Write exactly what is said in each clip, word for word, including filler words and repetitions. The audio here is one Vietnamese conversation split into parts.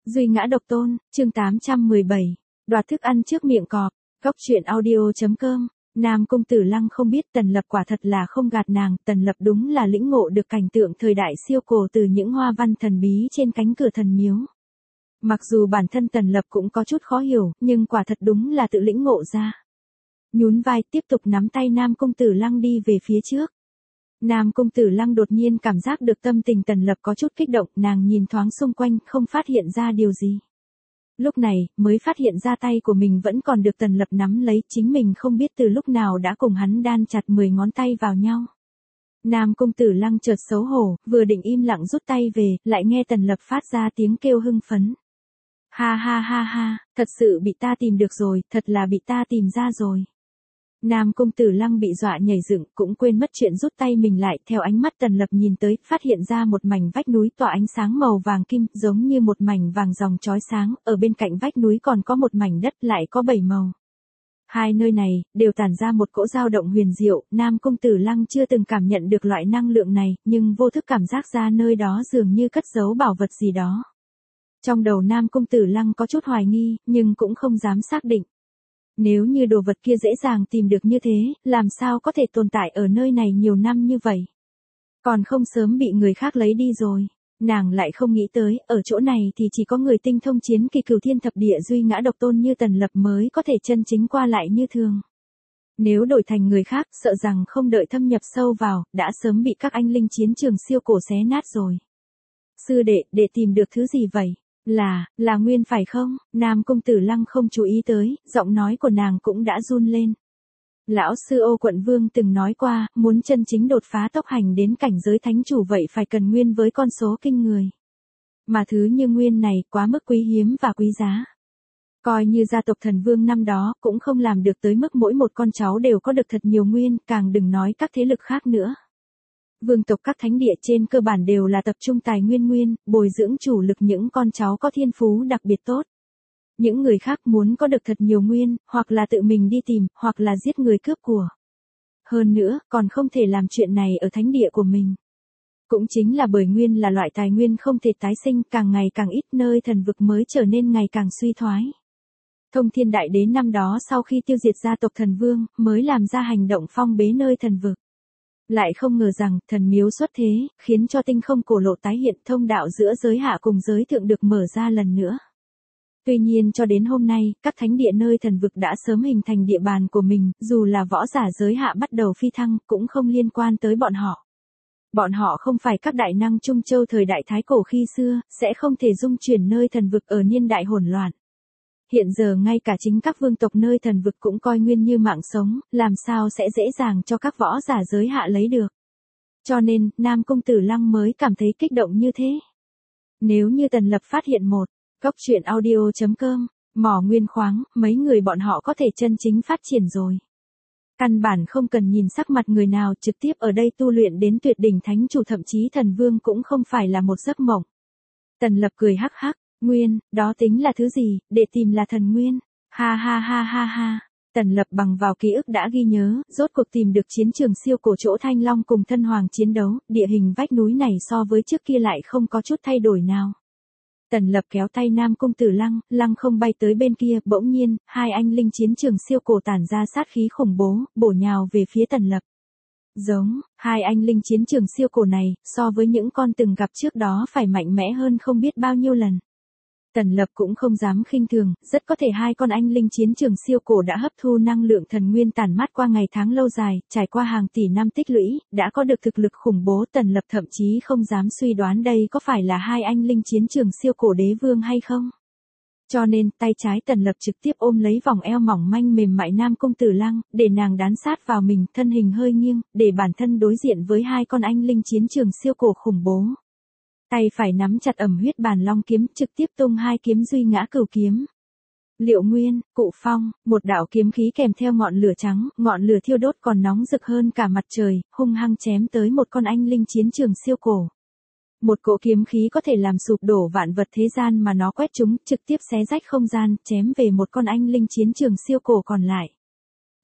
Duy ngã độc tôn, chương tám trăm mười bảy, đoạt thức ăn trước miệng cọp, góc truyện audio.com, Nam Cung Tử Lăng không biết Tần Lập quả thật là không gạt nàng, Tần Lập đúng là lĩnh ngộ được cảnh tượng thời đại siêu cổ từ những hoa văn thần bí trên cánh cửa thần miếu. Mặc dù bản thân Tần Lập cũng có chút khó hiểu, nhưng quả thật đúng là tự lĩnh ngộ ra. Nhún vai tiếp tục nắm tay Nam Cung Tử Lăng đi về phía trước. Nam Cung Tử Lăng đột nhiên cảm giác được tâm tình Tần Lập có chút kích động, nàng nhìn thoáng xung quanh không phát hiện ra điều gì. Lúc này, mới phát hiện ra tay của mình vẫn còn được Tần Lập nắm lấy, chính mình không biết từ lúc nào đã cùng hắn đan chặt mười ngón tay vào nhau. Nam Cung Tử Lăng chợt xấu hổ, vừa định im lặng rút tay về, lại nghe Tần Lập phát ra tiếng kêu hưng phấn. Ha ha ha ha, thật sự bị ta tìm được rồi, thật là bị ta tìm ra rồi. Nam Cung Tử Lăng bị dọa nhảy dựng, cũng quên mất chuyện rút tay mình lại, theo ánh mắt Tần Lập nhìn tới, phát hiện ra một mảnh vách núi tỏa ánh sáng màu vàng kim, giống như một mảnh vàng ròng chói sáng, ở bên cạnh vách núi còn có một mảnh đất lại có bảy màu. Hai nơi này, đều tản ra một cỗ dao động huyền diệu, Nam Cung Tử Lăng chưa từng cảm nhận được loại năng lượng này, nhưng vô thức cảm giác ra nơi đó dường như cất giấu bảo vật gì đó. Trong đầu Nam Cung Tử Lăng có chút hoài nghi, nhưng cũng không dám xác định. Nếu như đồ vật kia dễ dàng tìm được như thế, làm sao có thể tồn tại ở nơi này nhiều năm như vậy? Còn không sớm bị người khác lấy đi rồi. Nàng lại không nghĩ tới, ở chỗ này thì chỉ có người tinh thông chiến kỳ cửu thiên thập địa duy ngã độc tôn như Tần Lập mới có thể chân chính qua lại như thường. Nếu đổi thành người khác, sợ rằng không đợi thâm nhập sâu vào, đã sớm bị các anh linh chiến trường siêu cổ xé nát rồi. Sư đệ, để tìm được thứ gì vậy? Là, là Nguyên phải không? Nam Cung Tử Lăng không chú ý tới, giọng nói của nàng cũng đã run lên. Lão sư Ô Quận Vương từng nói qua, muốn chân chính đột phá tốc hành đến cảnh giới thánh chủ vậy phải cần Nguyên với con số kinh người. Mà thứ như Nguyên này quá mức quý hiếm và quý giá. Coi như gia tộc thần vương năm đó cũng không làm được tới mức mỗi một con cháu đều có được thật nhiều Nguyên, càng đừng nói các thế lực khác nữa. Vương tộc các thánh địa trên cơ bản đều là tập trung tài nguyên nguyên, bồi dưỡng chủ lực những con cháu có thiên phú đặc biệt tốt. Những người khác muốn có được thật nhiều nguyên, hoặc là tự mình đi tìm, hoặc là giết người cướp của. Hơn nữa, còn không thể làm chuyện này ở thánh địa của mình. Cũng chính là bởi nguyên là loại tài nguyên không thể tái sinh, càng ngày càng ít, nơi thần vực mới trở nên ngày càng suy thoái. Thông Thiên Đại Đế năm đó sau khi tiêu diệt gia tộc thần vương, mới làm ra hành động phong bế nơi thần vực. Lại không ngờ rằng, thần miếu xuất thế, khiến cho tinh không cổ lộ tái hiện, thông đạo giữa giới hạ cùng giới thượng được mở ra lần nữa. Tuy nhiên cho đến hôm nay, các thánh địa nơi thần vực đã sớm hình thành địa bàn của mình, dù là võ giả giới hạ bắt đầu phi thăng, cũng không liên quan tới bọn họ. Bọn họ không phải các đại năng Trung Châu thời đại Thái Cổ khi xưa, sẽ không thể dung chuyển nơi thần vực ở niên đại hỗn loạn. Hiện giờ ngay cả chính các vương tộc nơi thần vực cũng coi nguyên như mạng sống, làm sao sẽ dễ dàng cho các võ giả giới hạ lấy được. Cho nên, Nam Cung Tử Lăng mới cảm thấy kích động như thế. Nếu như Tần Lập phát hiện một, góc truyện audio.com, mỏ nguyên khoáng, mấy người bọn họ có thể chân chính phát triển rồi. Căn bản không cần nhìn sắc mặt người nào, trực tiếp ở đây tu luyện đến tuyệt đỉnh thánh chủ thậm chí thần vương cũng không phải là một giấc mộng. Tần Lập cười hắc hắc. Nguyên, đó tính là thứ gì, để tìm là thần nguyên. Ha ha ha ha ha. Tần Lập bằng vào ký ức đã ghi nhớ, rốt cuộc tìm được chiến trường siêu cổ chỗ Thanh Long cùng thân hoàng chiến đấu, địa hình vách núi này so với trước kia lại không có chút thay đổi nào. Tần Lập kéo tay Nam Cung Tử Lăng, lăng không bay tới bên kia, bỗng nhiên, hai anh linh chiến trường siêu cổ tản ra sát khí khủng bố, bổ nhào về phía Tần Lập. Giống, hai anh linh chiến trường siêu cổ này, so với những con từng gặp trước đó phải mạnh mẽ hơn không biết bao nhiêu lần. Tần Lập cũng không dám khinh thường, rất có thể hai con anh linh chiến trường siêu cổ đã hấp thu năng lượng thần nguyên tản mát qua ngày tháng lâu dài, trải qua hàng tỷ năm tích lũy, đã có được thực lực khủng bố. Tần Lập thậm chí không dám suy đoán đây có phải là hai anh linh chiến trường siêu cổ đế vương hay không. Cho nên, tay trái Tần Lập trực tiếp ôm lấy vòng eo mỏng manh mềm mại Nam Cung Tử Lăng, để nàng đán sát vào mình, thân hình hơi nghiêng, để bản thân đối diện với hai con anh linh chiến trường siêu cổ khủng bố. Tay phải nắm chặt ẩm huyết bàn long kiếm, trực tiếp tung hai kiếm duy ngã cửu kiếm. Liệu Nguyên, Cụ Phong, một đạo kiếm khí kèm theo ngọn lửa trắng, ngọn lửa thiêu đốt còn nóng rực hơn cả mặt trời, hung hăng chém tới một con anh linh chiến trường siêu cổ. Một cỗ kiếm khí có thể làm sụp đổ vạn vật thế gian mà nó quét chúng, trực tiếp xé rách không gian, chém về một con anh linh chiến trường siêu cổ còn lại.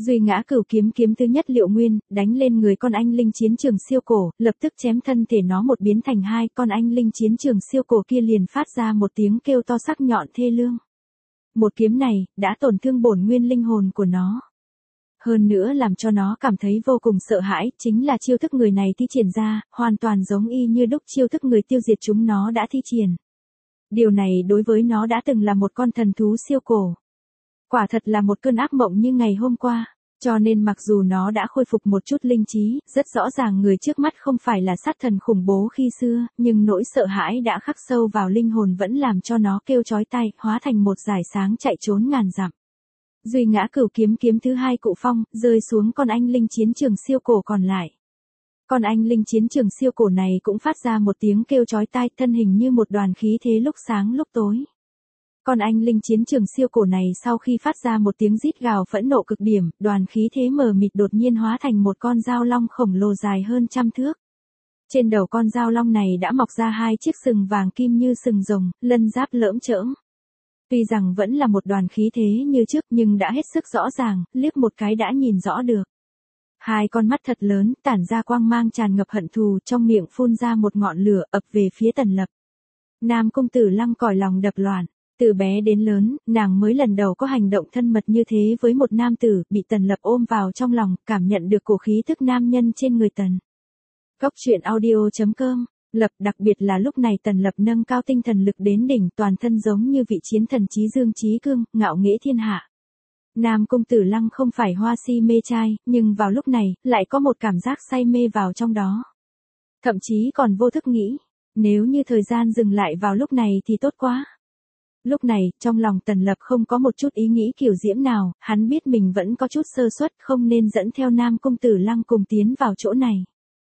Duy ngã cửu kiếm kiếm thứ nhất Liệu Nguyên, đánh lên người con anh linh chiến trường siêu cổ, lập tức chém thân thể nó một biến thành hai, con anh linh chiến trường siêu cổ kia liền phát ra một tiếng kêu to sắc nhọn thê lương. Một kiếm này, đã tổn thương bổn nguyên linh hồn của nó. Hơn nữa làm cho nó cảm thấy vô cùng sợ hãi, chính là chiêu thức người này thi triển ra, hoàn toàn giống y như đúc chiêu thức người tiêu diệt chúng nó đã thi triển. Điều này đối với nó đã từng là một con thần thú siêu cổ. Quả thật là một cơn ác mộng như ngày hôm qua, cho nên mặc dù nó đã khôi phục một chút linh trí, rất rõ ràng người trước mắt không phải là sát thần khủng bố khi xưa, nhưng nỗi sợ hãi đã khắc sâu vào linh hồn vẫn làm cho nó kêu chói tai, hóa thành một dải sáng chạy trốn ngàn dặm. Duy ngã cửu kiếm kiếm thứ hai Cụ Phong, rơi xuống con anh linh chiến trường siêu cổ còn lại. Con anh linh chiến trường siêu cổ này cũng phát ra một tiếng kêu chói tai, thân hình như một đoàn khí thế lúc sáng lúc tối. Con anh linh chiến trường siêu cổ này sau khi phát ra một tiếng rít gào phẫn nộ cực điểm, đoàn khí thế mờ mịt đột nhiên hóa thành một con dao long khổng lồ dài hơn trăm thước. Trên đầu con dao long này đã mọc ra hai chiếc sừng vàng kim như sừng rồng, lân giáp lởm chởm. Tuy rằng vẫn là một đoàn khí thế như trước nhưng đã hết sức rõ ràng, liếc một cái đã nhìn rõ được. Hai con mắt thật lớn, tản ra quang mang tràn ngập hận thù, trong miệng phun ra một ngọn lửa ập về phía Tần Lập. Nam công tử Lăng còi lòng đập loạn, từ bé đến lớn, nàng mới lần đầu có hành động thân mật như thế với một nam tử, bị Tần Lập ôm vào trong lòng, cảm nhận được cổ khí thức nam nhân trên người Tần. Góc truyện audio chấm com Lập, đặc biệt là lúc này Tần Lập nâng cao tinh thần lực đến đỉnh, toàn thân giống như vị chiến thần chí dương chí cương, ngạo nghễ thiên hạ. Nam công tử Lăng không phải hoa si mê trai, nhưng vào lúc này, lại có một cảm giác say mê vào trong đó. Thậm chí còn vô thức nghĩ, nếu như thời gian dừng lại vào lúc này thì tốt quá. Lúc này, trong lòng Tần Lập không có một chút ý nghĩ kiểu diễm nào, hắn biết mình vẫn có chút sơ suất, không nên dẫn theo Nam công tử Lăng cùng tiến vào chỗ này.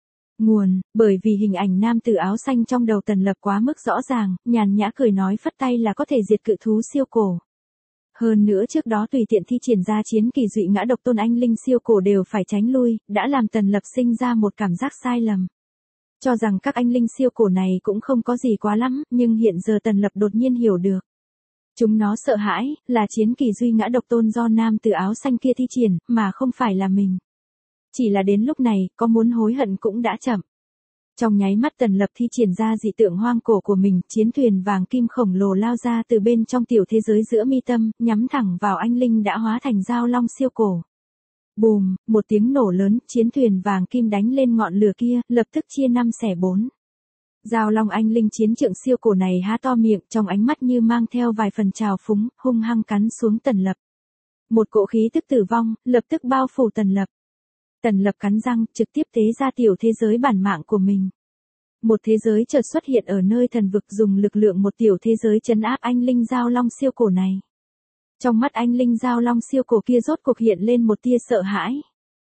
Nguồn, bởi vì hình ảnh nam tử áo xanh trong đầu Tần Lập quá mức rõ ràng, nhàn nhã cười nói phất tay là có thể diệt cự thú siêu cổ. Hơn nữa trước đó tùy tiện thi triển ra chiến kỳ Duy ngã độc tôn anh linh siêu cổ đều phải tránh lui, đã làm Tần Lập sinh ra một cảm giác sai lầm. Cho rằng các anh linh siêu cổ này cũng không có gì quá lắm, nhưng hiện giờ Tần Lập đột nhiên hiểu được. Chúng nó sợ hãi, là chiến kỳ Duy ngã độc tôn do nam tử áo xanh kia thi triển, mà không phải là mình. Chỉ là đến lúc này, có muốn hối hận cũng đã chậm. Trong nháy mắt Tần Lập thi triển ra dị tượng hoang cổ của mình, chiến thuyền vàng kim khổng lồ lao ra từ bên trong tiểu thế giới giữa mi tâm, nhắm thẳng vào anh linh đã hóa thành dao long siêu cổ. Bùm, một tiếng nổ lớn, chiến thuyền vàng kim đánh lên ngọn lửa kia, lập tức chia năm xẻ bốn. Dao long anh linh chiến trượng siêu cổ này há to miệng, trong ánh mắt như mang theo vài phần trào phúng, hung hăng cắn xuống Tần Lập. Một cỗ khí tức tử vong, lập tức bao phủ Tần Lập. Tần Lập cắn răng, trực tiếp tế ra tiểu thế giới bản mạng của mình. Một thế giới chợt xuất hiện ở nơi thần vực, dùng lực lượng một tiểu thế giới trấn áp anh linh dao long siêu cổ này. Trong mắt anh linh dao long siêu cổ kia rốt cuộc hiện lên một tia sợ hãi.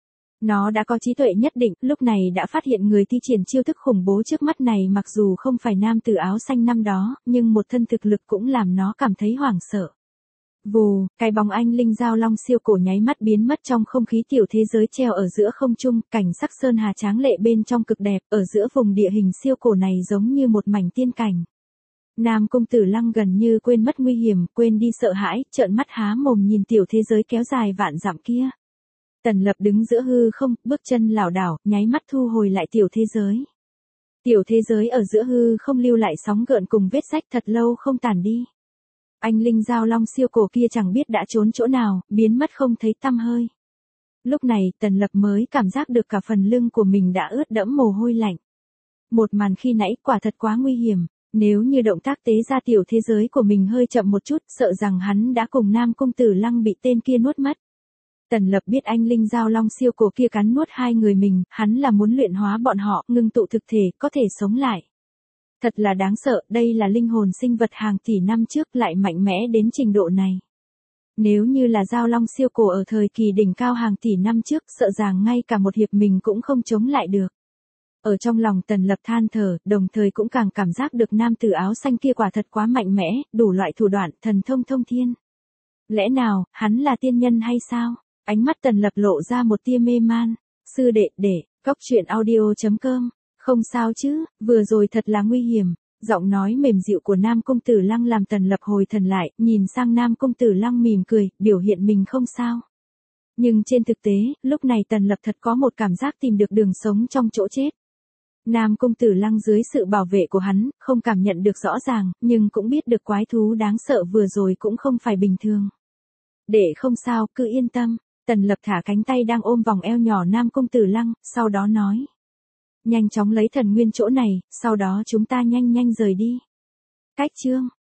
Nó đã có trí tuệ nhất định, lúc này đã phát hiện người thi triển chiêu thức khủng bố trước mắt này mặc dù không phải nam tử áo xanh năm đó, nhưng một thân thực lực cũng làm nó cảm thấy hoảng sợ. Vù, cái bóng anh linh dao long siêu cổ nháy mắt biến mất trong không khí tiểu thế giới treo ở giữa không trung, cảnh sắc sơn hà tráng lệ bên trong cực đẹp, ở giữa vùng địa hình siêu cổ này giống như một mảnh tiên cảnh. Nam công tử Lăng gần như quên mất nguy hiểm, quên đi sợ hãi, trợn mắt há mồm nhìn tiểu thế giới kéo dài vạn dặm kia. Tần Lập đứng giữa hư không, bước chân lảo đảo, nháy mắt thu hồi lại tiểu thế giới. Tiểu thế giới ở giữa hư không lưu lại sóng gợn cùng vết rách thật lâu không tàn đi. Anh linh dao long siêu cổ kia chẳng biết đã trốn chỗ nào, biến mất không thấy tăm hơi. Lúc này, Tần Lập mới cảm giác được cả phần lưng của mình đã ướt đẫm mồ hôi lạnh. Một màn khi nãy quả thật quá nguy hiểm, nếu như động tác tế ra tiểu thế giới của mình hơi chậm một chút, sợ rằng hắn đã cùng Nam công tử Lăng bị tên kia nuốt mất. Tần Lập biết anh linh dao long siêu cổ kia cắn nuốt hai người mình, hắn là muốn luyện hóa bọn họ, ngưng tụ thực thể, có thể sống lại. Thật là đáng sợ, đây là linh hồn sinh vật hàng tỷ năm trước lại mạnh mẽ đến trình độ này. Nếu như là dao long siêu cổ ở thời kỳ đỉnh cao hàng tỷ năm trước, sợ rằng ngay cả một hiệp mình cũng không chống lại được. Ở trong lòng Tần Lập than thở, đồng thời cũng càng cảm giác được nam tử áo xanh kia quả thật quá mạnh mẽ, đủ loại thủ đoạn, thần thông thông thiên. Lẽ nào, hắn là tiên nhân hay sao? Ánh mắt Tần Lập lộ ra một tia mê man. Sư đệ, để, góc truyện audio chấm com Không sao chứ, vừa rồi thật là nguy hiểm. Giọng nói mềm dịu của Nam công tử Lăng làm Tần Lập hồi thần lại, nhìn sang Nam công tử Lăng mỉm cười, biểu hiện mình không sao. Nhưng trên thực tế, lúc này Tần Lập thật có một cảm giác tìm được đường sống trong chỗ chết. Nam Cung Tử Lăng dưới sự bảo vệ của hắn, không cảm nhận được rõ ràng, nhưng cũng biết được quái thú đáng sợ vừa rồi cũng không phải bình thường. Để không sao, cứ yên tâm. Tần Lập thả cánh tay đang ôm vòng eo nhỏ Nam Cung Tử Lăng, sau đó nói. Nhanh chóng lấy thần nguyên chỗ này, sau đó chúng ta nhanh nhanh rời đi. Cách chương